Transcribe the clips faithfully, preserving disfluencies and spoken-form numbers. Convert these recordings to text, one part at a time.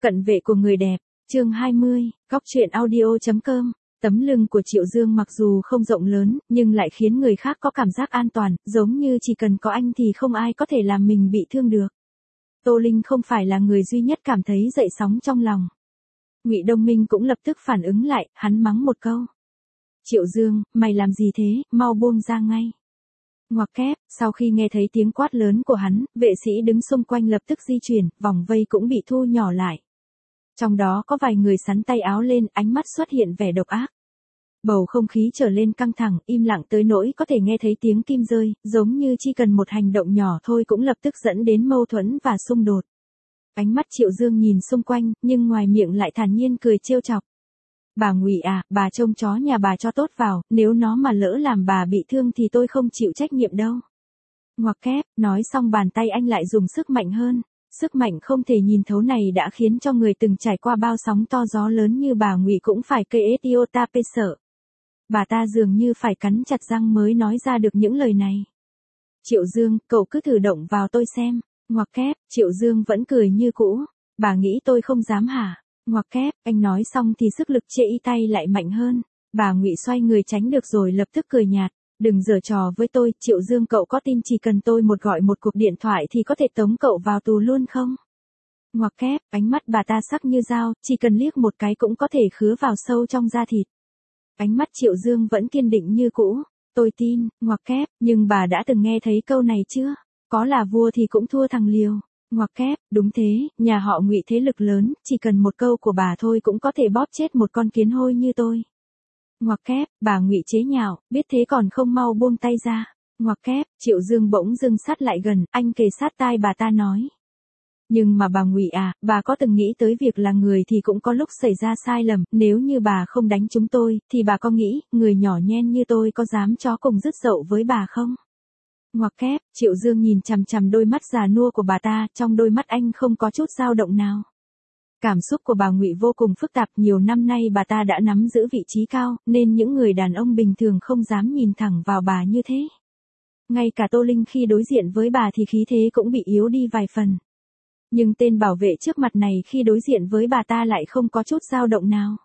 Cận vệ của người đẹp, chương hai mươi, góc truyện audio.com. Tấm lưng của Triệu Dương mặc dù không rộng lớn, nhưng lại khiến người khác có cảm giác an toàn, giống như chỉ cần có anh thì không ai có thể làm mình bị thương được. Tô Linh không phải là người duy nhất cảm thấy dậy sóng trong lòng. Ngụy Đông Minh cũng lập tức phản ứng lại, hắn mắng một câu. Triệu Dương, mày làm gì thế, mau buông ra ngay. Ngoặc kép, sau khi nghe thấy tiếng quát lớn của hắn, vệ sĩ đứng xung quanh lập tức di chuyển, vòng vây cũng bị thu nhỏ lại. Trong đó có vài người sắn tay áo lên, ánh mắt xuất hiện vẻ độc ác. Bầu không khí trở lên căng thẳng, im lặng tới nỗi có thể nghe thấy tiếng kim rơi, giống như chỉ cần một hành động nhỏ thôi cũng lập tức dẫn đến mâu thuẫn và xung đột. Ánh mắt Triệu Dương nhìn xung quanh, nhưng ngoài miệng lại thản nhiên cười trêu chọc. Bà Ngụy à, bà trông chó nhà bà cho tốt vào, nếu nó mà lỡ làm bà bị thương thì tôi không chịu trách nhiệm đâu. Ngoặc kép, nói xong bàn tay anh lại dùng sức mạnh hơn. Sức mạnh không thể nhìn thấu này đã khiến cho người từng trải qua bao sóng to gió lớn như bà Ngụy cũng phải kê etiota sợ. Bà ta dường như phải cắn chặt răng mới nói ra được những lời này. Triệu Dương, cậu cứ thử động vào tôi xem. Ngoặc kép, Triệu Dương vẫn cười như cũ. Bà nghĩ tôi không dám hả? Ngoặc kép, anh nói xong thì sức lực chê y tay lại mạnh hơn. Bà Ngụy xoay người tránh được rồi lập tức cười nhạt. Đừng giở trò với tôi, Triệu Dương, cậu có tin chỉ cần tôi một gọi một cuộc điện thoại thì có thể tống cậu vào tù luôn không? Ngoặc kép, ánh mắt bà ta sắc như dao, chỉ cần liếc một cái cũng có thể khứa vào sâu trong da thịt. Ánh mắt Triệu Dương vẫn kiên định như cũ. Tôi tin, ngoặc kép, nhưng bà đã từng nghe thấy câu này chưa? Có là vua thì cũng thua thằng liều. Ngoặc kép, đúng thế, nhà họ Ngụy thế lực lớn, chỉ cần một câu của bà thôi cũng có thể bóp chết một con kiến hôi như tôi. Ngoặc kép, bà Ngụy chế nhạo, biết thế còn không mau buông tay ra. Ngoặc kép, Triệu Dương bỗng dưng sát lại gần, anh kề sát tai bà ta nói. Nhưng mà bà Ngụy à, bà có từng nghĩ tới việc là người thì cũng có lúc xảy ra sai lầm, nếu như bà không đánh chúng tôi, thì bà có nghĩ, người nhỏ nhen như tôi có dám chó cùng rứt dậu với bà không? Ngoặc kép, Triệu Dương nhìn chằm chằm đôi mắt già nua của bà ta, trong đôi mắt anh không có chút dao động nào. Cảm xúc của bà Ngụy vô cùng phức tạp, nhiều năm nay bà ta đã nắm giữ vị trí cao, nên những người đàn ông bình thường không dám nhìn thẳng vào bà như thế. Ngay cả Tô Linh khi đối diện với bà thì khí thế cũng bị yếu đi vài phần. Nhưng tên bảo vệ trước mặt này khi đối diện với bà ta lại không có chút dao động nào.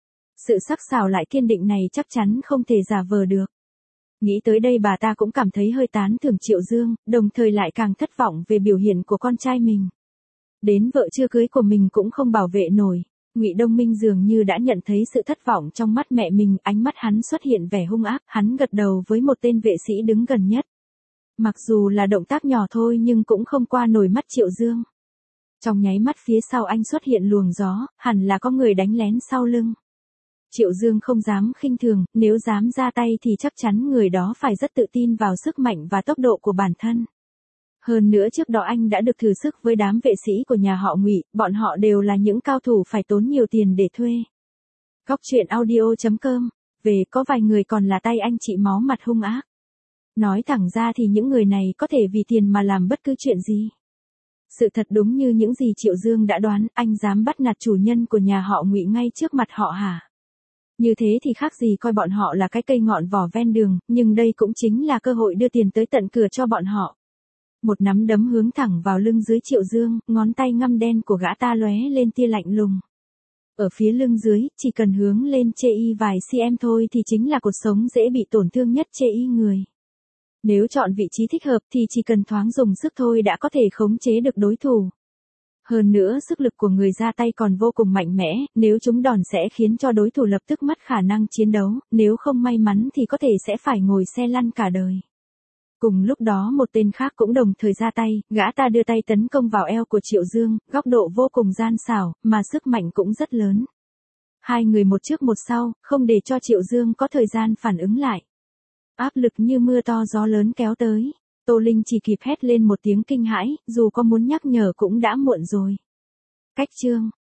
Sự sắc sảo lại kiên định này chắc chắn không thể giả vờ được. Nghĩ tới đây bà ta cũng cảm thấy hơi tán thưởng Triệu Dương, đồng thời lại càng thất vọng về biểu hiện của con trai mình. Đến vợ chưa cưới của mình cũng không bảo vệ nổi. Ngụy Đông Minh dường như đã nhận thấy sự thất vọng trong mắt mẹ mình, ánh mắt hắn xuất hiện vẻ hung ác, hắn gật đầu với một tên vệ sĩ đứng gần nhất. Mặc dù là động tác nhỏ thôi nhưng cũng không qua nổi mắt Triệu Dương. Trong nháy mắt phía sau anh xuất hiện luồng gió, hẳn là có người đánh lén sau lưng. Triệu Dương không dám khinh thường, nếu dám ra tay thì chắc chắn người đó phải rất tự tin vào sức mạnh và tốc độ của bản thân. Hơn nữa trước đó anh đã được thử sức với đám vệ sĩ của nhà họ Ngụy, bọn họ đều là những cao thủ phải tốn nhiều tiền để thuê. Góc truyện audio.com, về có vài người còn là tay anh chị máu mặt hung ác. Nói thẳng ra thì những người này có thể vì tiền mà làm bất cứ chuyện gì. Sự thật đúng như những gì Triệu Dương đã đoán, anh dám bắt nạt chủ nhân của nhà họ Ngụy ngay trước mặt họ hả? Như thế thì khác gì coi bọn họ là cái cây ngọn vỏ ven đường, nhưng đây cũng chính là cơ hội đưa tiền tới tận cửa cho bọn họ. Một nắm đấm hướng thẳng vào lưng dưới Triệu Dương, ngón tay ngăm đen của gã ta lóe lên tia lạnh lùng. Ở phía lưng dưới, chỉ cần hướng lên chê y vài cm thôi thì chính là cột sống dễ bị tổn thương nhất chê y người. Nếu chọn vị trí thích hợp thì chỉ cần thoáng dùng sức thôi đã có thể khống chế được đối thủ. Hơn nữa sức lực của người ra tay còn vô cùng mạnh mẽ, nếu chúng đòn sẽ khiến cho đối thủ lập tức mất khả năng chiến đấu, nếu không may mắn thì có thể sẽ phải ngồi xe lăn cả đời. Cùng lúc đó một tên khác cũng đồng thời ra tay, gã ta đưa tay tấn công vào eo của Triệu Dương, góc độ vô cùng gian xảo, mà sức mạnh cũng rất lớn. Hai người một trước một sau, không để cho Triệu Dương có thời gian phản ứng lại. Áp lực như mưa to gió lớn kéo tới. Tô Linh chỉ kịp hét lên một tiếng kinh hãi, dù có muốn nhắc nhở cũng đã muộn rồi. Cách chương